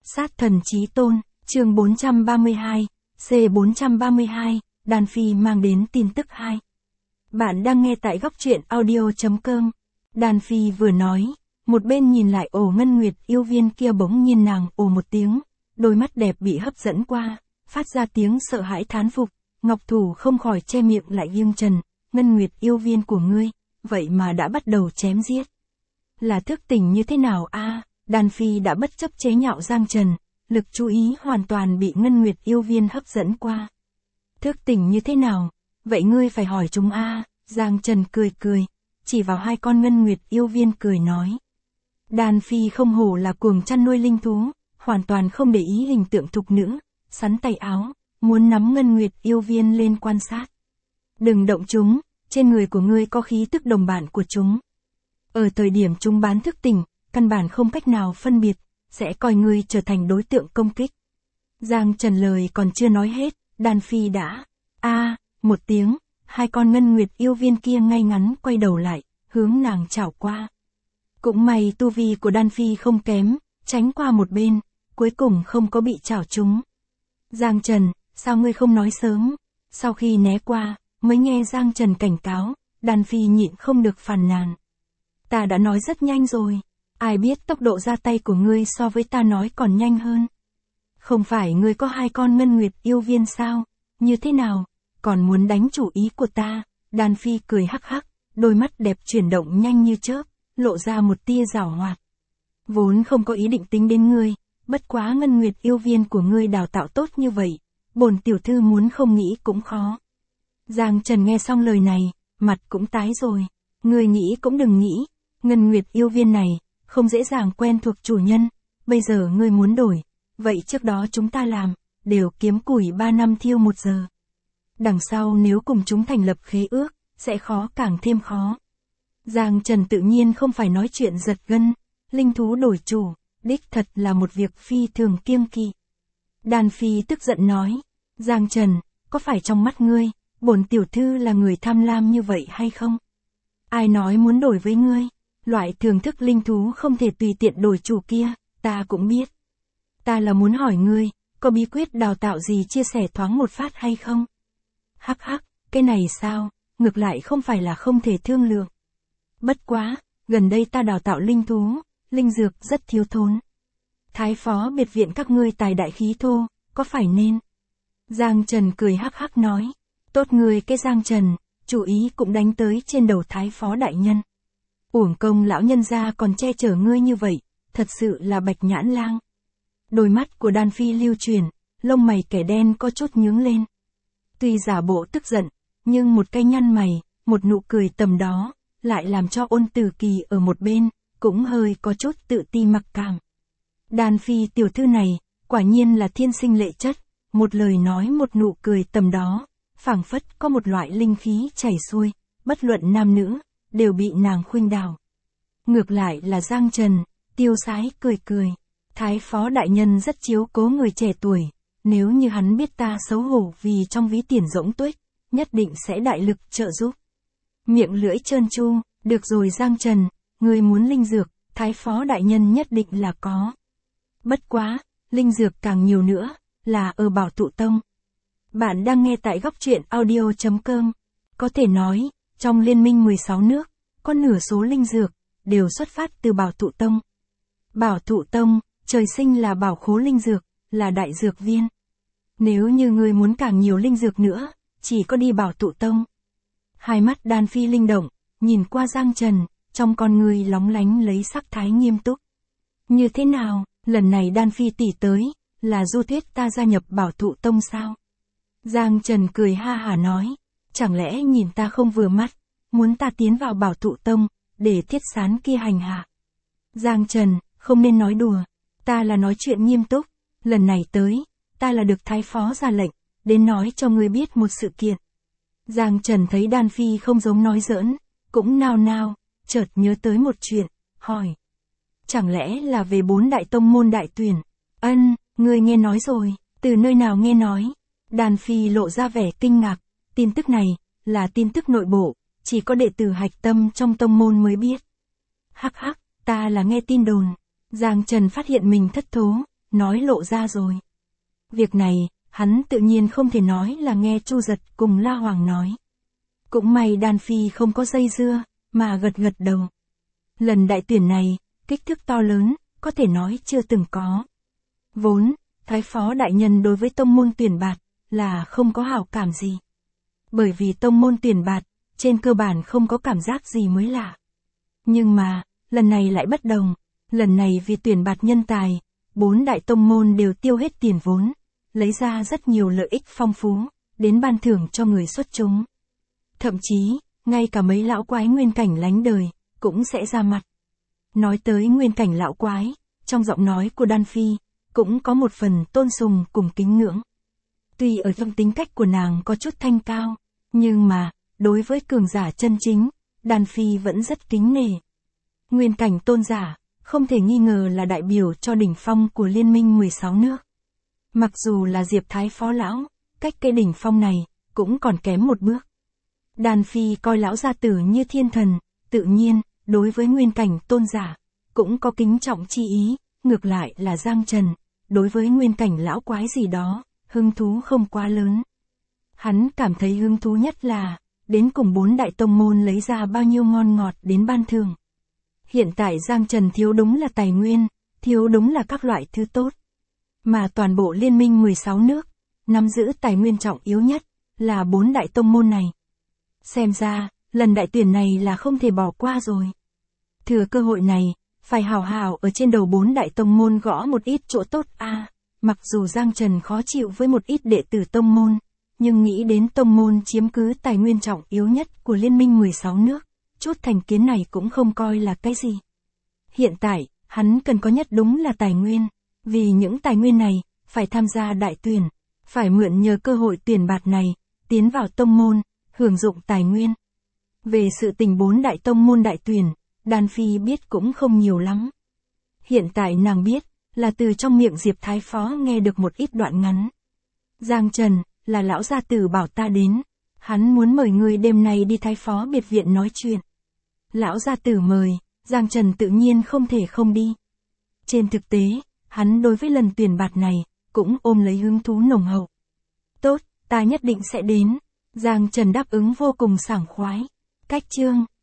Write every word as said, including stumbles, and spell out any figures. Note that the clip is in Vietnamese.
Sát thần chí tôn, chương bốn trăm ba mươi hai, C bốn trăm ba mươi hai, Đan Phi mang đến tin tức hai. Bạn đang nghe tại góc truyện audio chấm com. Đan Phi vừa nói, một bên nhìn lại ổ ngân nguyệt yêu viên kia, bỗng nhiên nàng ồ một tiếng, đôi mắt đẹp bị hấp dẫn qua, phát ra tiếng sợ hãi thán phục, Ngọc Thủ không khỏi che miệng lại nghiêng trần, ngân nguyệt yêu viên của ngươi, vậy mà đã bắt đầu chém giết. Là thức tỉnh như thế nào a? À, Đan Phi đã bất chấp chế nhạo Giang Trần, lực chú ý hoàn toàn bị ngân nguyệt yêu viên hấp dẫn qua. Thức tỉnh như thế nào? Vậy ngươi phải hỏi chúng a. À, Giang Trần cười cười, chỉ vào hai con ngân nguyệt yêu viên cười nói. Đan Phi không hổ là cuồng chăn nuôi linh thú, hoàn toàn không để ý hình tượng thục nữ, sắn tay áo, muốn nắm ngân nguyệt yêu viên lên quan sát. Đừng động chúng, trên người của ngươi có khí tức đồng bản của chúng. Ở thời điểm chúng bán thức tỉnh, căn bản không cách nào phân biệt, sẽ coi ngươi trở thành đối tượng công kích. Giang Trần lời còn chưa nói hết, Đan Phi đã, a à, một tiếng, hai con ngân nguyệt yêu viên kia ngay ngắn quay đầu lại, hướng nàng chảo qua. Cũng may tu vi của Đan Phi không kém, tránh qua một bên, cuối cùng không có bị chảo trúng. Giang Trần, sao ngươi không nói sớm? Sau khi né qua, mới nghe Giang Trần cảnh cáo, Đan Phi nhịn không được phàn nàn. Ta đã nói rất nhanh rồi, ai biết tốc độ ra tay của ngươi so với ta nói còn nhanh hơn. Không phải ngươi có hai con ngân nguyệt yêu viên sao? Như thế nào? Còn muốn đánh chủ ý của ta? Đan Phi cười hắc hắc, đôi mắt đẹp chuyển động nhanh như chớp, lộ ra một tia giảo hoạt. Vốn không có ý định tính đến ngươi, bất quá ngân nguyệt yêu viên của ngươi đào tạo tốt như vậy, bổn tiểu thư muốn không nghĩ cũng khó. Giang Trần nghe xong lời này, mặt cũng tái rồi. Ngươi nghĩ cũng đừng nghĩ, ngân nguyệt yêu viên này, không dễ dàng quen thuộc chủ nhân, bây giờ ngươi muốn đổi, vậy trước đó chúng ta làm, đều kiếm củi ba năm thiêu một giờ. Đằng sau nếu cùng chúng thành lập khế ước, sẽ khó càng thêm khó. Giang Trần tự nhiên không phải nói chuyện giật gân, linh thú đổi chủ, đích thật là một việc phi thường kiêng kỵ. Đan Phi tức giận nói, Giang Trần, có phải trong mắt ngươi, bổn tiểu thư là người tham lam như vậy hay không? Ai nói muốn đổi với ngươi? Loại thưởng thức linh thú không thể tùy tiện đổi chủ kia, ta cũng biết. Ta là muốn hỏi ngươi, có bí quyết đào tạo gì chia sẻ thoáng một phát hay không? Hắc hắc, cái này sao, ngược lại không phải là không thể thương lượng. Bất quá, gần đây ta đào tạo linh thú, linh dược rất thiếu thốn. Thái phó biệt viện các ngươi tài đại khí thô, có phải nên? Giang Trần cười hắc hắc nói, tốt người cái Giang Trần, chủ ý cũng đánh tới trên đầu thái phó đại nhân. Uổng công lão nhân gia còn che chở ngươi như vậy, thật sự là bạch nhãn lang. Đôi mắt của Đan Phi lưu chuyển, lông mày kẻ đen có chút nhướng lên. Tuy giả bộ tức giận, nhưng một cái nhăn mày, một nụ cười tầm đó, lại làm cho Ôn Tử Kỳ ở một bên, cũng hơi có chút tự ti mặc cảm. Đan Phi tiểu thư này, quả nhiên là thiên sinh lệ chất, một lời nói một nụ cười tầm đó, phảng phất có một loại linh khí chảy xuôi, bất luận nam nữ, đều bị nàng khuynh đảo. Ngược lại là Giang Trần, tiêu sái cười cười, thái phó đại nhân rất chiếu cố người trẻ tuổi, nếu như hắn biết ta xấu hổ vì trong ví tiền rỗng tuếch, nhất định sẽ đại lực trợ giúp. Miệng lưỡi trơn tru, được rồi Giang Trần, ngươi muốn linh dược, thái phó đại nhân nhất định là có. Bất quá, linh dược càng nhiều nữa, là ở Bảo Thụ Tông. Bạn đang nghe tại góc truyện audio chấm com. Có thể nói, trong liên minh mười sáu nước, có nửa số linh dược, đều xuất phát từ Bảo Thụ Tông. Bảo Thụ Tông, trời sinh là bảo khố linh dược, là đại dược viên. Nếu như ngươi muốn càng nhiều linh dược nữa, chỉ có đi Bảo Thụ Tông. Hai mắt Đan Phi linh động, nhìn qua Giang Trần, trong con ngươi lóng lánh lấy sắc thái nghiêm túc. Như thế nào, lần này Đan Phi tỷ tới, là du thuyết ta gia nhập Bảo Thụ Tông sao? Giang Trần cười ha hả nói, chẳng lẽ nhìn ta không vừa mắt, muốn ta tiến vào Bảo Thụ Tông, để thiết sán kia hành hạ. Giang Trần, không nên nói đùa, ta là nói chuyện nghiêm túc, lần này tới, ta là được thái phó ra lệnh, đến nói cho ngươi biết một sự kiện. Giang Trần thấy Đan Phi không giống nói giỡn, cũng nao nao, chợt nhớ tới một chuyện, hỏi. Chẳng lẽ là về bốn đại tông môn đại tuyển? Ân, ngươi nghe nói rồi, từ nơi nào nghe nói? Đan Phi lộ ra vẻ kinh ngạc, tin tức này, là tin tức nội bộ, chỉ có đệ tử hạch tâm trong tông môn mới biết. Hắc hắc, ta là nghe tin đồn. Giang Trần phát hiện mình thất thố, nói lộ ra rồi. Việc này, hắn tự nhiên không thể nói là nghe Chu Giật cùng La Hoàng nói. Cũng may Đan Phi không có dây dưa, mà gật gật đầu. Lần đại tuyển này, kích thước to lớn, có thể nói chưa từng có. Vốn, Thái Phó Đại Nhân đối với tông môn tuyển bạt, là không có hảo cảm gì. Bởi vì tông môn tuyển bạt, trên cơ bản không có cảm giác gì mới lạ. Nhưng mà, lần này lại bất đồng, lần này vì tuyển bạt nhân tài, bốn đại tông môn đều tiêu hết tiền vốn, lấy ra rất nhiều lợi ích phong phú, đến ban thưởng cho người xuất chúng. Thậm chí, ngay cả mấy lão quái nguyên cảnh lánh đời, cũng sẽ ra mặt. Nói tới nguyên cảnh lão quái, trong giọng nói của Đan Phi, cũng có một phần tôn sùng cùng kính ngưỡng. Tuy ở trong tính cách của nàng có chút thanh cao, nhưng mà, đối với cường giả chân chính, Đan Phi vẫn rất kính nể. Nguyên cảnh tôn giả, không thể nghi ngờ là đại biểu cho đỉnh phong của liên minh mười sáu nước. Mặc dù là Diệp Thái Phó lão, cách cái đỉnh phong này, cũng còn kém một bước. Đan Phi coi lão gia tử như thiên thần, tự nhiên, đối với nguyên cảnh tôn giả, cũng có kính trọng chi ý, ngược lại là Giang Trần, đối với nguyên cảnh lão quái gì đó, hứng thú không quá lớn. Hắn cảm thấy hứng thú nhất là, đến cùng bốn đại tông môn lấy ra bao nhiêu ngon ngọt đến ban thưởng. Hiện tại Giang Trần thiếu đúng là tài nguyên, thiếu đúng là các loại thứ tốt. Mà toàn bộ liên minh mười sáu nước, nắm giữ tài nguyên trọng yếu nhất, là bốn đại tông môn này. Xem ra, lần đại tuyển này là không thể bỏ qua rồi. Thừa cơ hội này, phải hào hào ở trên đầu bốn đại tông môn gõ một ít chỗ tốt a. À, mặc dù Giang Trần khó chịu với một ít đệ tử tông môn, nhưng nghĩ đến tông môn chiếm cứ tài nguyên trọng yếu nhất của liên minh mười sáu nước, chút thành kiến này cũng không coi là cái gì. Hiện tại, hắn cần có nhất đúng là tài nguyên, vì những tài nguyên này, phải tham gia đại tuyển, phải mượn nhờ cơ hội tuyển bạt này, tiến vào tông môn, hưởng dụng tài nguyên. Về sự tình bốn đại tông môn đại tuyển, Đan Phi biết cũng không nhiều lắm. Hiện tại nàng biết, là từ trong miệng Diệp Thái Phó nghe được một ít đoạn ngắn. Giang Trần, là lão gia tử bảo ta đến, hắn muốn mời người đêm nay đi Thái Phó biệt viện nói chuyện. Lão gia tử mời, Giang Trần tự nhiên không thể không đi. Trên thực tế, hắn đối với lần tuyển bạt này, cũng ôm lấy hứng thú nồng hậu. Tốt, ta nhất định sẽ đến. Giang Trần đáp ứng vô cùng sảng khoái. Cách chương